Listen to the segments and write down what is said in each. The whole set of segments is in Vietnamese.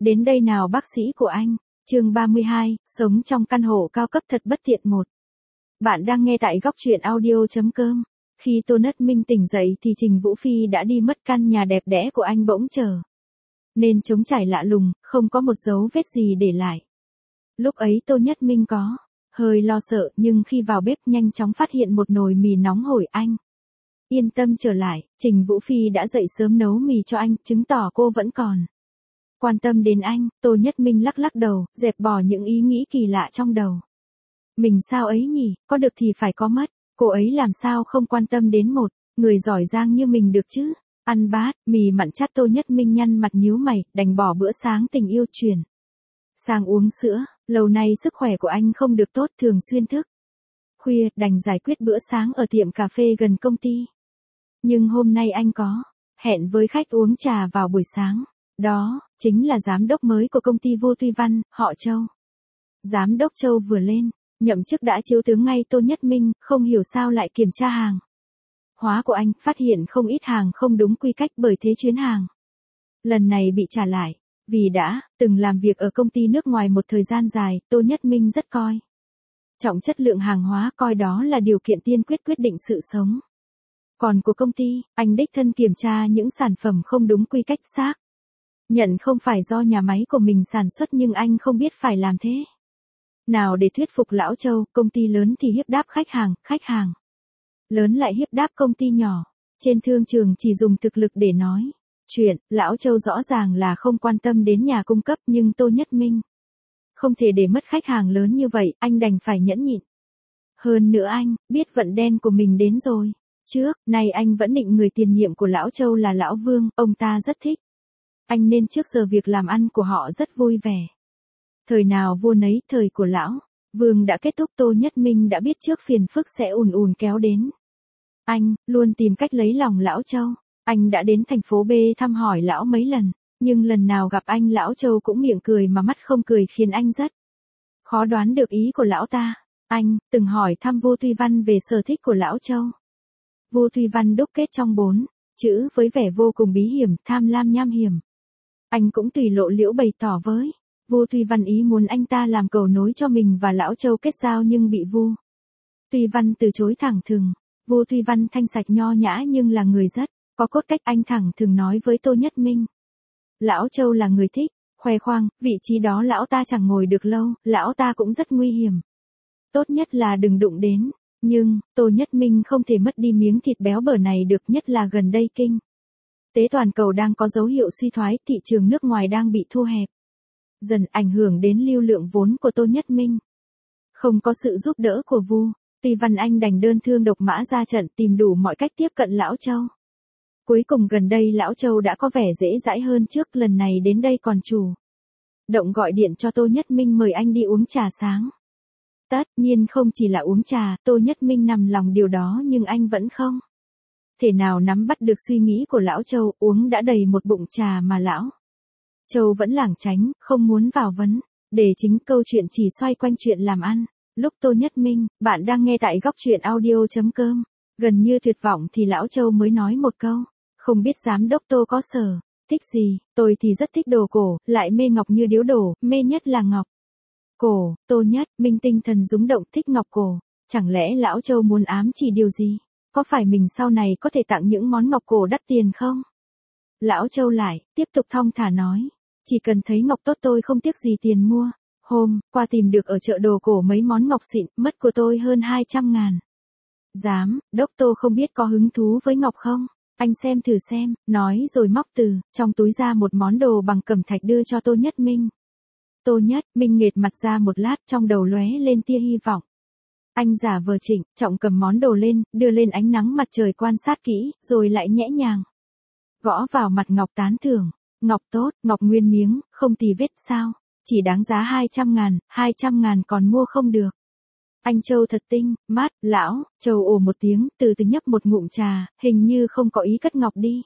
đến đây nào bác sĩ của anh. Chương 32, sống trong căn hộ cao cấp thật bất tiện 1. Bạn đang nghe tại góc truyện audio.com. Khi Tô Nhất Minh tỉnh dậy thì Trình Vũ Phi đã đi mất, căn nhà đẹp đẽ của anh bỗng trở nên trống trải lạ lùng, không có một dấu vết gì để lại. Lúc ấy Tô Nhất Minh có hơi lo sợ, nhưng khi vào bếp nhanh chóng phát hiện một nồi mì nóng hổi. Anh yên tâm trở lại, Trình Vũ Phi đã dậy sớm nấu mì cho anh, chứng tỏ cô vẫn còn quan tâm đến anh. Tô Nhất Minh lắc lắc đầu, dẹp bỏ những ý nghĩ kỳ lạ trong đầu. Mình sao ấy nhỉ, có được thì phải có mất, cô ấy làm sao không quan tâm đến một người giỏi giang như mình được chứ. Ăn bát mì mặn chát, Tô Nhất Minh nhăn mặt nhíu mày, đành bỏ bữa sáng tình yêu chuyển sang uống sữa. Lâu nay sức khỏe của anh không được tốt, thường xuyên thức khuya, đành giải quyết bữa sáng ở tiệm cà phê gần công ty. Nhưng hôm nay anh có hẹn với khách uống trà vào buổi sáng. Đó chính là giám đốc mới của công ty Vô Tuy Văn, họ Châu. Giám đốc Châu vừa lên nhậm chức đã chiếu tướng ngay. Tô Nhất Minh không hiểu sao lại kiểm tra hàng hóa của anh, phát hiện không ít hàng không đúng quy cách, bởi thế chuyến hàng lần này bị trả lại. Vì đã từng làm việc ở công ty nước ngoài một thời gian dài, Tô Nhất Minh rất coi trọng chất lượng hàng hóa, coi đó là điều kiện tiên quyết quyết định sự sống còn của công ty. Anh đích thân kiểm tra những sản phẩm không đúng quy cách, xác nhận không phải do nhà máy của mình sản xuất, nhưng anh không biết phải làm thế nào để thuyết phục lão Châu. Công ty lớn thì hiếp đáp khách hàng lớn lại hiếp đáp công ty nhỏ. Trên thương trường chỉ dùng thực lực để nói chuyện, lão Châu rõ ràng là không quan tâm đến nhà cung cấp, nhưng Tô Nhất Minh không thể để mất khách hàng lớn như vậy, anh đành phải nhẫn nhịn. Hơn nữa anh biết vận đen của mình đến rồi. Trước nay anh vẫn định người tiền nhiệm của lão Châu là lão Vương, ông ta rất thích anh nên trước giờ việc làm ăn của họ rất vui vẻ. Thời nào vua nấy, thời của lão Vương đã kết thúc. Tô Nhất Minh đã biết trước phiền phức sẽ ùn ùn kéo đến. Anh luôn tìm cách lấy lòng lão Châu. Anh đã đến thành phố B thăm hỏi lão mấy lần, nhưng lần nào gặp anh lão Châu cũng miệng cười mà mắt không cười, khiến anh rất khó đoán được ý của lão ta. Anh từng hỏi thăm Vô Tuy Văn về sở thích của lão Châu. Vô Tuy Văn đúc kết trong 4 chữ với vẻ vô cùng bí hiểm, tham lam nham hiểm. Anh cũng tùy lộ liễu bày tỏ với Vô Tuy Văn ý muốn anh ta làm cầu nối cho mình và lão Châu kết giao, nhưng bị Vô Tuy Văn từ chối thẳng thừng. Vô Tuy Văn thanh sạch nho nhã nhưng là người rất có cốt cách. Anh thẳng thừng nói với Tô Nhất Minh, lão Châu là người thích khoe khoang, vị trí đó lão ta chẳng ngồi được lâu, lão ta cũng rất nguy hiểm, tốt nhất là đừng đụng đến. Nhưng Tô Nhất Minh không thể mất đi miếng thịt béo bở này được, nhất là gần đây kinh tế toàn cầu đang có dấu hiệu suy thoái, thị trường nước ngoài đang bị thu hẹp dần, ảnh hưởng đến lưu lượng vốn của Tô Nhất Minh. Không có sự giúp đỡ của Vô Tuy Văn, anh đành đơn thương độc mã ra trận, tìm đủ mọi cách tiếp cận lão Châu. Cuối cùng gần đây lão Châu đã có vẻ dễ dãi hơn trước, lần này đến đây còn chủ động gọi điện cho Tô Nhất Minh mời anh đi uống trà sáng. Tất nhiên không chỉ là uống trà, Tô Nhất Minh nằm lòng điều đó, nhưng anh vẫn không thể nào nắm bắt được suy nghĩ của lão Châu. Uống đã đầy một bụng trà mà lão Châu vẫn lảng tránh, không muốn vào vấn đề chính, câu chuyện chỉ xoay quanh chuyện làm ăn. Lúc Tô Nhất Minh, bạn đang nghe tại góc truyện audio.com, gần như tuyệt vọng thì lão Châu mới nói một câu, không biết giám đốc Tô có sở thích gì. Tôi thì rất thích đồ cổ, lại mê ngọc như điếu đổ, mê nhất là ngọc cổ. Tô Nhất Minh tinh thần rúng động, thích ngọc cổ. Chẳng lẽ lão Châu muốn ám chỉ điều gì? Có phải mình sau này có thể tặng những món ngọc cổ đắt tiền không? Lão Châu lại tiếp tục thong thả nói, chỉ cần thấy ngọc tốt tôi không tiếc gì tiền mua. Hôm qua tìm được ở chợ đồ cổ mấy món ngọc xịn, mất của tôi hơn 200.000. Giám đốc Tô không biết có hứng thú với ngọc không? Anh xem thử xem, nói rồi móc từ trong túi ra một món đồ bằng cẩm thạch đưa cho Tô Nhất Minh. Tô Nhất Minh nghệt mặt ra một lát, trong đầu lóe lên tia hy vọng. Anh giả vờ trịnh trọng cầm món đồ lên, đưa lên ánh nắng mặt trời quan sát kỹ, rồi lại nhẹ nhàng gõ vào mặt ngọc tán thưởng. Ngọc tốt, ngọc nguyên miếng, không tì vết sao? Chỉ đáng giá 200.000, 200.000 còn mua không được. Anh Châu thật tinh mắt. Lão Châu ồ một tiếng, từ từ nhấp một ngụm trà, hình như không có ý cất ngọc đi.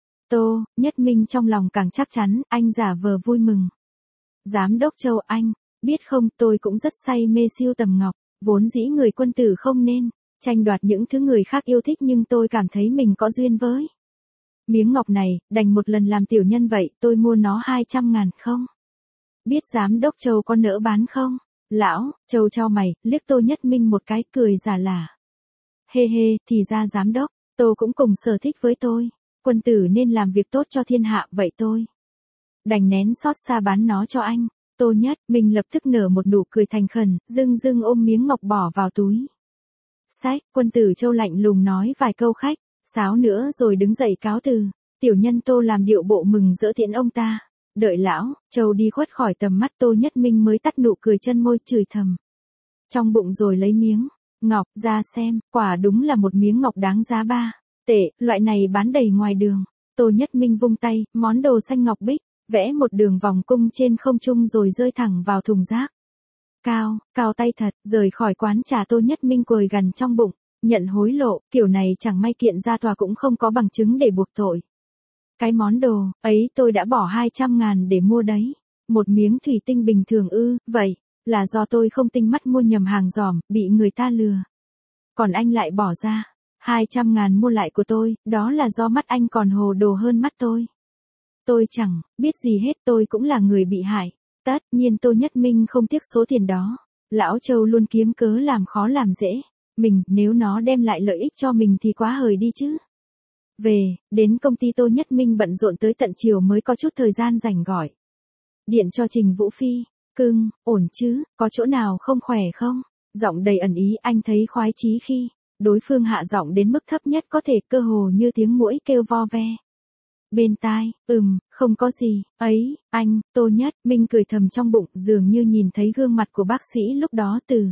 Tô Nhất Minh trong lòng càng chắc chắn, anh giả vờ vui mừng. Giám đốc Châu, anh biết không, tôi cũng rất say mê sưu tầm ngọc. Vốn dĩ người quân tử không nên tranh đoạt những thứ người khác yêu thích, nhưng tôi cảm thấy mình có duyên với miếng ngọc này, đành một lần làm tiểu nhân vậy. Tôi mua nó 200.000 không? biết giám đốc Châu có nỡ bán không? Lão, Châu chau mày, liếc Tô Nhất Minh một cái cười giả lả. Hê hê, thì ra giám đốc, Tô cũng cùng sở thích với tôi. Quân tử nên làm việc tốt cho thiên hạ vậy tôi. Đành nén xót xa bán nó cho anh. Tô Nhất Minh lập tức nở một nụ cười thành khẩn, dưng dưng ôm miếng ngọc bỏ vào túi. Sách, Quân tử Châu lạnh lùng nói vài câu khách, sáo nữa rồi đứng dậy cáo từ. Tiểu nhân Tô làm điệu bộ mừng rỡ tiễn ông ta. Đợi lão, Châu đi khuất khỏi tầm mắt Tô Nhất Minh mới tắt nụ cười chân môi chửi thầm. Trong bụng rồi lấy miếng ngọc ra xem, quả đúng là một miếng ngọc đáng giá 3 tệ, loại này bán đầy ngoài đường. Tô Nhất Minh vung tay, món đồ xanh ngọc bích, vẽ một đường vòng cung trên không trung rồi rơi thẳng vào thùng rác. Cao tay thật, rời khỏi quán trà Tô Nhất Minh cười gằn trong bụng, nhận hối lộ, kiểu này chẳng may kiện ra tòa cũng không có bằng chứng để buộc tội. Cái món đồ ấy tôi đã bỏ 200.000 để mua đấy. Một miếng thủy tinh bình thường ư? Vậy là do tôi không tinh mắt mua nhầm hàng giòm, bị người ta lừa. Còn anh lại bỏ ra 200.000 mua lại của tôi, đó là do mắt anh còn hồ đồ hơn mắt tôi. Tôi chẳng biết gì hết, tôi cũng là người bị hại. Tất nhiên Tô Nhất Minh không tiếc số tiền đó. Lão Châu luôn kiếm cớ làm khó làm dễ. Nếu nó đem lại lợi ích cho mình thì quá hời đi chứ. Đến công ty Tô Nhất Minh bận rộn tới tận chiều mới có chút thời gian rảnh gọi điện cho Trình Vũ Phi. Cưng, ổn chứ, có chỗ nào không khỏe không? Giọng đầy ẩn ý, anh thấy khoái chí khi đối phương hạ giọng đến mức thấp nhất có thể, cơ hồ như tiếng muỗi kêu vo ve. Bên tai, không có gì, ấy, anh. Tô Nhất Minh cười thầm trong bụng, dường như nhìn thấy gương mặt của bác sĩ lúc đó từ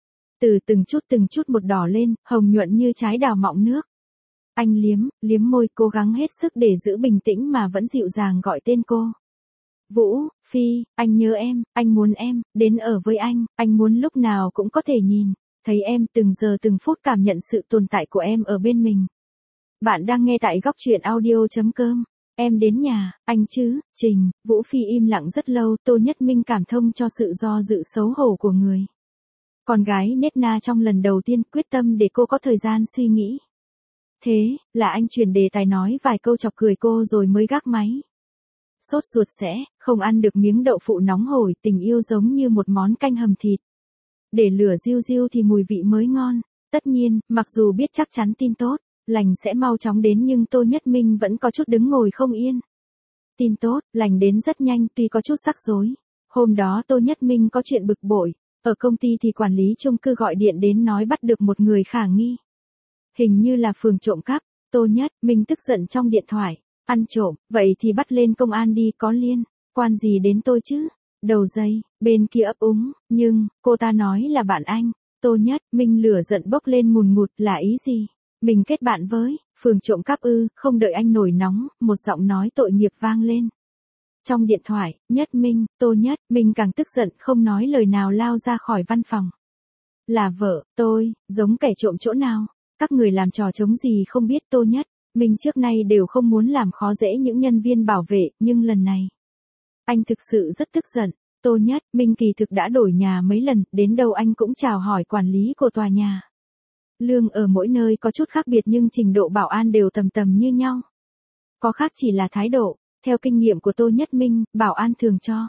từng chút một đỏ lên, hồng nhuận như trái đào mọng nước. Anh liếm môi, cố gắng hết sức để giữ bình tĩnh mà vẫn dịu dàng gọi tên cô. Vũ Phi, anh nhớ em, anh muốn em đến ở với anh muốn lúc nào cũng có thể nhìn thấy em, từng giờ từng phút cảm nhận sự tồn tại của em ở bên mình. Bạn đang nghe tại góc truyện audio.com. Em đến nhà, anh chứ? Trình Vũ Phi im lặng rất lâu, Tô Nhất Minh cảm thông cho sự do dự xấu hổ của người con gái nết na trong lần đầu tiên, quyết tâm để cô có thời gian suy nghĩ. Thế là anh chuyển đề tài nói vài câu chọc cười cô rồi mới gác máy. Sốt ruột sẽ không ăn được miếng đậu phụ nóng hổi, tình yêu giống như một món canh hầm thịt. Để lửa riu riu thì mùi vị mới ngon. Tất nhiên, mặc dù biết chắc chắn tin tốt lành sẽ mau chóng đến, nhưng Tô Nhất Minh vẫn có chút đứng ngồi không yên. Tin tốt lành đến rất nhanh, tuy có chút rắc rối. Hôm đó Tô Nhất Minh có chuyện bực bội. Ở công ty thì quản lý chung cư gọi điện đến nói bắt được một người khả nghi. Hình như là phường trộm cắp. Tô Nhất Minh tức giận trong điện thoại. Ăn trộm, vậy thì bắt lên công an đi, có liên quan gì đến tôi chứ? Đầu dây, bên kia ấp úng, nhưng cô ta nói là bạn anh. Tô Nhất Minh lửa giận bốc lên ngùn ngụt, là ý gì? Mình kết bạn với phường trộm cắp ư? Không đợi anh nổi nóng, một giọng nói tội nghiệp vang lên trong điện thoại. Nhất Minh, Tô Nhất Minh càng tức giận, không nói lời nào lao ra khỏi văn phòng. Là vợ tôi, giống kẻ trộm chỗ nào? Các người làm trò trống gì không biết. Tô Nhất Minh trước nay đều không muốn làm khó dễ những nhân viên bảo vệ, nhưng lần này anh thực sự rất tức giận. Tô Nhất Minh kỳ thực đã đổi nhà mấy lần, đến đâu anh cũng chào hỏi quản lý của tòa nhà. Lương ở mỗi nơi có chút khác biệt nhưng trình độ bảo an đều tầm tầm như nhau. Có khác chỉ là thái độ. Theo kinh nghiệm của Tô Nhất Minh, bảo an thường cho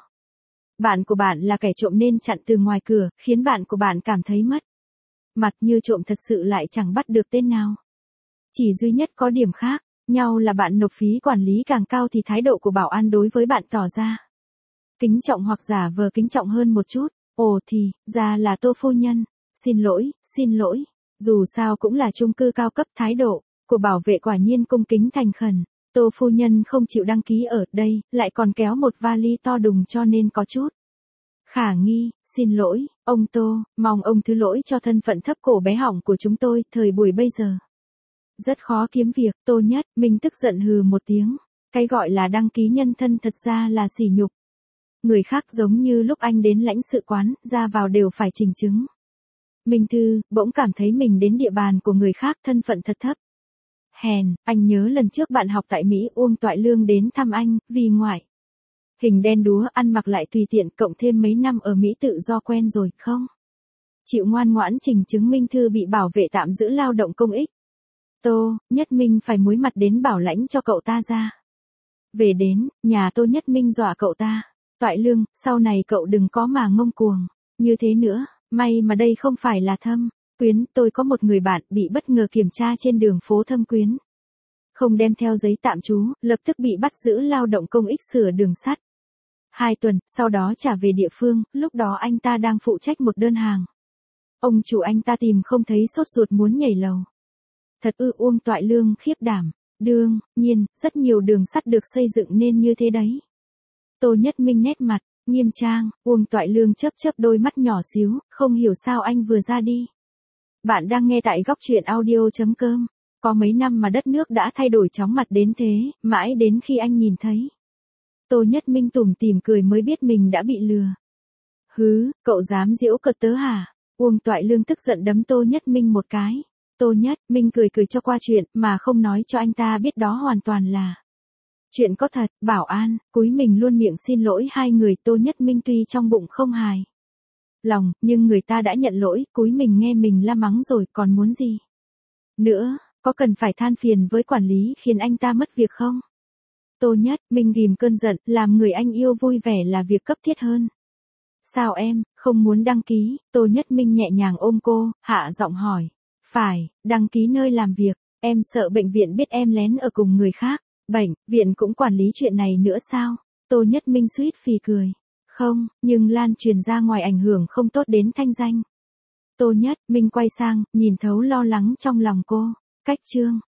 bạn của bạn là kẻ trộm nên chặn từ ngoài cửa, khiến bạn của bạn cảm thấy mất mặt như trộm thật sự lại chẳng bắt được tên nào. Chỉ duy nhất có điểm khác nhau là bạn nộp phí quản lý càng cao thì thái độ của bảo an đối với bạn tỏ ra kính trọng hoặc giả vờ kính trọng hơn một chút. Ồ thì ra là Tô phu nhân. Xin lỗi. Dù sao cũng là chung cư cao cấp, thái độ của bảo vệ quả nhiên cung kính thành khẩn. Tô phu nhân không chịu đăng ký ở đây, lại còn kéo một vali to đùng cho nên có chút khả nghi. Xin lỗi, ông Tô, mong ông thứ lỗi cho thân phận thấp cổ bé hỏng của chúng tôi, thời buổi bây giờ rất khó kiếm việc. Tô Nhất Minh tức giận hừ một tiếng. Cái gọi là đăng ký nhân thân thật ra là sỉ nhục người khác, giống như lúc anh đến lãnh sự quán, ra vào đều phải trình chứng Minh Thư, bỗng cảm thấy mình đến địa bàn của người khác, thân phận thật thấp. Hèn, anh nhớ lần trước bạn học tại Mỹ Uông Toại Lương đến thăm anh, vì ngoại hình đen đúa, ăn mặc lại tùy tiện, cộng thêm mấy năm ở Mỹ tự do quen rồi, không chịu ngoan ngoãn trình chứng Minh Thư bị bảo vệ tạm giữ lao động công ích. Tô Nhất Minh phải muối mặt đến bảo lãnh cho cậu ta ra. Về đến nhà, Tô Nhất Minh dọa cậu ta Toại Lương, sau này cậu đừng có mà ngông cuồng. Như thế nữa, may mà đây không phải là Thâm Quyến, tôi có một người bạn bị bất ngờ kiểm tra trên đường phố Thâm Quyến. Không đem theo giấy tạm trú, lập tức bị bắt giữ lao động công ích sửa đường sắt. 2 tuần, sau đó trả về địa phương, lúc đó anh ta đang phụ trách một đơn hàng. Ông chủ anh ta tìm không thấy sốt ruột muốn nhảy lầu. Thật ư, Uông Toại Lương khiếp đảm. Đương nhiên, rất nhiều đường sắt được xây dựng nên như thế đấy. Tô Nhất Minh nét mặt nghiêm trang, Uông Toại Lương chớp chớp đôi mắt nhỏ xíu, không hiểu sao anh vừa ra đi. Bạn đang nghe tại góc truyện audio.com. Có mấy năm mà đất nước đã thay đổi chóng mặt đến thế, mãi đến khi anh nhìn thấy. Tô Nhất Minh tủm tỉm cười mới biết mình đã bị lừa. Hứ, cậu dám giễu cợt tớ hả? Uông Toại Lương tức giận đấm Tô Nhất Minh một cái. Tô Nhất Minh cười cười cho qua chuyện mà không nói cho anh ta biết đó hoàn toàn là chuyện có thật. Bảo an, cúi mình luôn miệng xin lỗi hai người. Tô Nhất Minh tuy trong bụng không hài lòng, nhưng người ta đã nhận lỗi, cúi mình nghe mình la mắng rồi còn muốn gì nữa, có cần phải than phiền với quản lý khiến anh ta mất việc không? Tô Nhất Minh ghim cơn giận, làm người anh yêu vui vẻ là việc cấp thiết hơn. Sao em, không muốn đăng ký? Tô Nhất Minh nhẹ nhàng ôm cô, hạ giọng hỏi. Phải, đăng ký nơi làm việc, em sợ bệnh viện biết em lén ở cùng người khác. Bệnh viện cũng quản lý chuyện này nữa sao? Tô Nhất Minh suýt phì cười. Không, nhưng lan truyền ra ngoài ảnh hưởng không tốt đến thanh danh. Tô Nhất Minh quay sang, nhìn thấu lo lắng trong lòng cô. Cách chương